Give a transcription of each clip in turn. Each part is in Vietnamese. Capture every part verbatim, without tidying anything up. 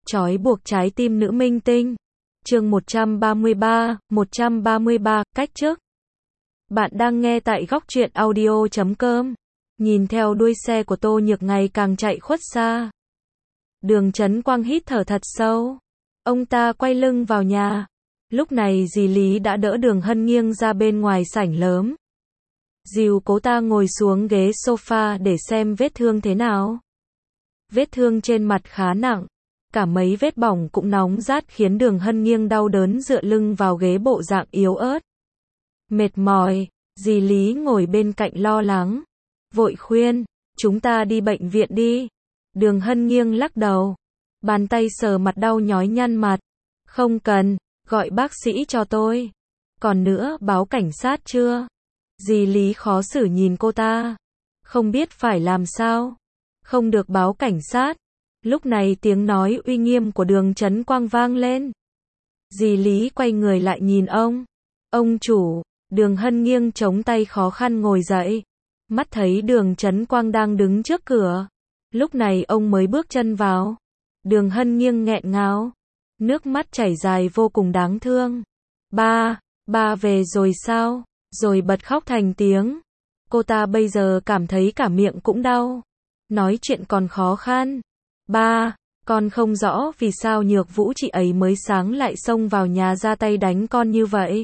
Trói buộc trái tim nữ minh tinh. Chương một trăm ba mươi ba, một trăm ba mươi ba, cách chức. Bạn đang nghe tại góc truyện audio chấm com. Nhìn theo đuôi xe của Tô Nhược ngày càng chạy khuất xa. Đường Chấn Quang hít thở thật sâu. Ông ta quay lưng vào nhà. Lúc này dì Lý đã đỡ Đường Hân nghiêng ra bên ngoài sảnh lớn. Dìu cô ta ngồi xuống ghế sofa để xem vết thương thế nào. Vết thương trên mặt khá nặng. Cả mấy vết bỏng cũng nóng rát khiến Đường Hân nghiêng đau đớn dựa lưng vào ghế bộ dạng yếu ớt. Mệt mỏi, dì Lý ngồi bên cạnh lo lắng. Vội khuyên, chúng ta đi bệnh viện đi. Đường Hân nghiêng lắc đầu. Bàn tay sờ mặt đau nhói nhăn mặt. Không cần, gọi bác sĩ cho tôi. Còn nữa, báo cảnh sát chưa? Dì Lý khó xử nhìn cô ta. Không biết phải làm sao. Không được báo cảnh sát. Lúc này tiếng nói uy nghiêm của Đường Chấn Quang vang lên. Dì Lý quay người lại nhìn ông. Ông chủ. Đường Hân nghiêng chống tay khó khăn ngồi dậy. Mắt thấy Đường Chấn Quang đang đứng trước cửa. Lúc này ông mới bước chân vào. Đường Hân nghiêng nghẹn ngào. Nước mắt chảy dài vô cùng đáng thương. Ba, ba về rồi sao? Rồi bật khóc thành tiếng. Cô ta bây giờ cảm thấy cả miệng cũng đau. Nói chuyện còn khó khăn. Ba, con không rõ vì sao Nhược Vũ chị ấy mới sáng lại xông vào nhà ra tay đánh con như vậy.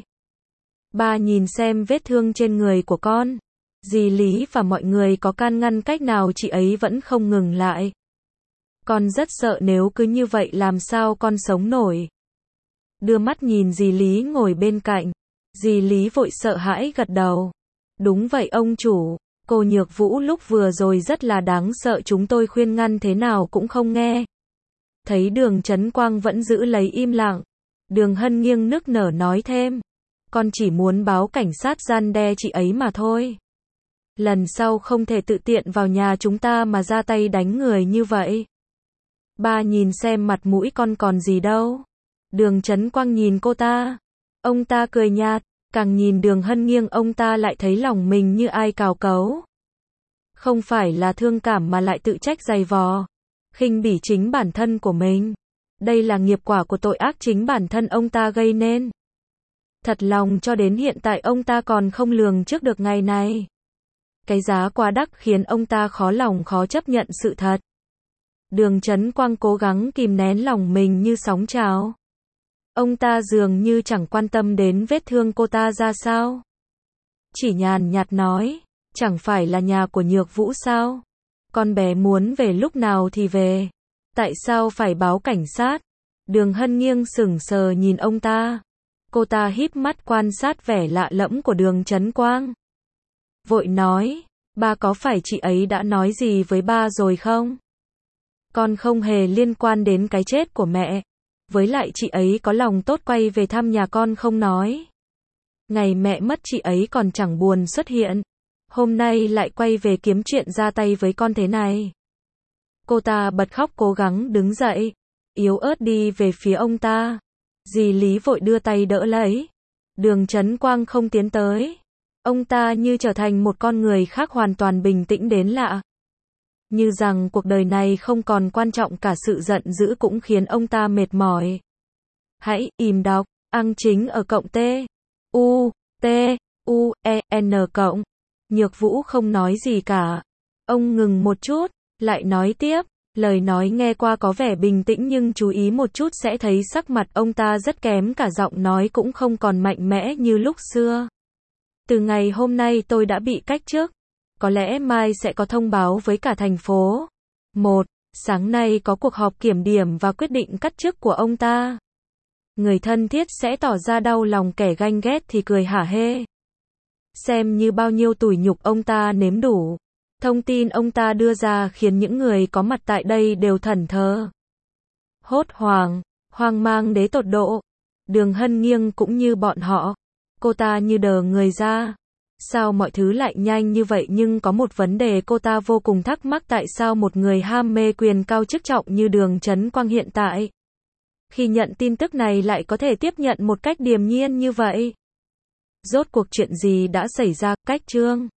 Ba nhìn xem vết thương trên người của con. Dì Lý và mọi người có can ngăn cách nào chị ấy vẫn không ngừng lại. Con rất sợ nếu cứ như vậy làm sao con sống nổi. Đưa mắt nhìn dì Lý ngồi bên cạnh. Dì Lý vội sợ hãi gật đầu. Đúng vậy ông chủ. Cô Nhược Vũ lúc vừa rồi rất là đáng sợ, chúng tôi khuyên ngăn thế nào cũng không nghe. Thấy Đường Chấn Quang vẫn giữ lấy im lặng. Đường Hân nghiêng nức nở nói thêm. Con chỉ muốn báo cảnh sát răn đe chị ấy mà thôi. Lần sau không thể tự tiện vào nhà chúng ta mà ra tay đánh người như vậy. Ba nhìn xem mặt mũi con còn gì đâu. Đường Chấn Quang nhìn cô ta. Ông ta cười nhạt. Càng nhìn Đường Hân nghiêng ông ta lại thấy lòng mình như ai cào cấu. Không phải là thương cảm mà lại tự trách dày vò. Khinh bỉ chính bản thân của mình. Đây là nghiệp quả của tội ác chính bản thân ông ta gây nên. Thật lòng cho đến hiện tại ông ta còn không lường trước được ngày này. Cái giá quá đắt khiến ông ta khó lòng khó chấp nhận sự thật. Đường Chấn Quang cố gắng kìm nén lòng mình như sóng trào. Ông ta dường như chẳng quan tâm đến vết thương cô ta ra sao. Chỉ nhàn nhạt nói, chẳng phải là nhà của Nhược Vũ sao? Con bé muốn về lúc nào thì về. Tại sao phải báo cảnh sát? Đường Hân nghiêng sững sờ nhìn ông ta. Cô ta híp mắt quan sát vẻ lạ lẫm của Đường Chấn Quang. Vội nói, ba có phải chị ấy đã nói gì với ba rồi không? Con không hề liên quan đến cái chết của mẹ. Với lại chị ấy có lòng tốt quay về thăm nhà con không nói. Ngày mẹ mất chị ấy còn chẳng buồn xuất hiện. Hôm nay lại quay về kiếm chuyện ra tay với con thế này. Cô ta bật khóc cố gắng đứng dậy. Yếu ớt đi về phía ông ta. Dì Lý vội đưa tay đỡ lấy. Đường Chấn Quang không tiến tới. Ông ta như trở thành một con người khác hoàn toàn bình tĩnh đến lạ. Như rằng cuộc đời này không còn quan trọng, cả sự giận dữ cũng khiến ông ta mệt mỏi. Hãy im đọc, ăn chính ở cộng T. U, T, U, E, N cộng. Nhược Vũ không nói gì cả. Ông ngừng một chút, lại nói tiếp. Lời nói nghe qua có vẻ bình tĩnh nhưng chú ý một chút sẽ thấy sắc mặt ông ta rất kém, cả giọng nói cũng không còn mạnh mẽ như lúc xưa. Từ ngày hôm nay tôi đã bị cách chức. Có lẽ mai sẽ có thông báo với cả thành phố. Một, sáng nay có cuộc họp kiểm điểm và quyết định cắt chức của ông ta. Người thân thiết sẽ tỏ ra đau lòng, kẻ ganh ghét thì cười hả hê. Xem như bao nhiêu tủi nhục ông ta nếm đủ. Thông tin ông ta đưa ra khiến những người có mặt tại đây đều thẫn thờ. Hốt hoảng, hoang mang đến tột độ. Đường Hân nghiêng cũng như bọn họ. Cô ta như đờ người ra. Sao mọi thứ lại nhanh như vậy, nhưng có một vấn đề cô ta vô cùng thắc mắc, tại sao một người ham mê quyền cao chức trọng như Đường Chấn Quang hiện tại, khi nhận tin tức này lại có thể tiếp nhận một cách điềm nhiên như vậy. Rốt cuộc chuyện gì đã xảy ra? Cách chương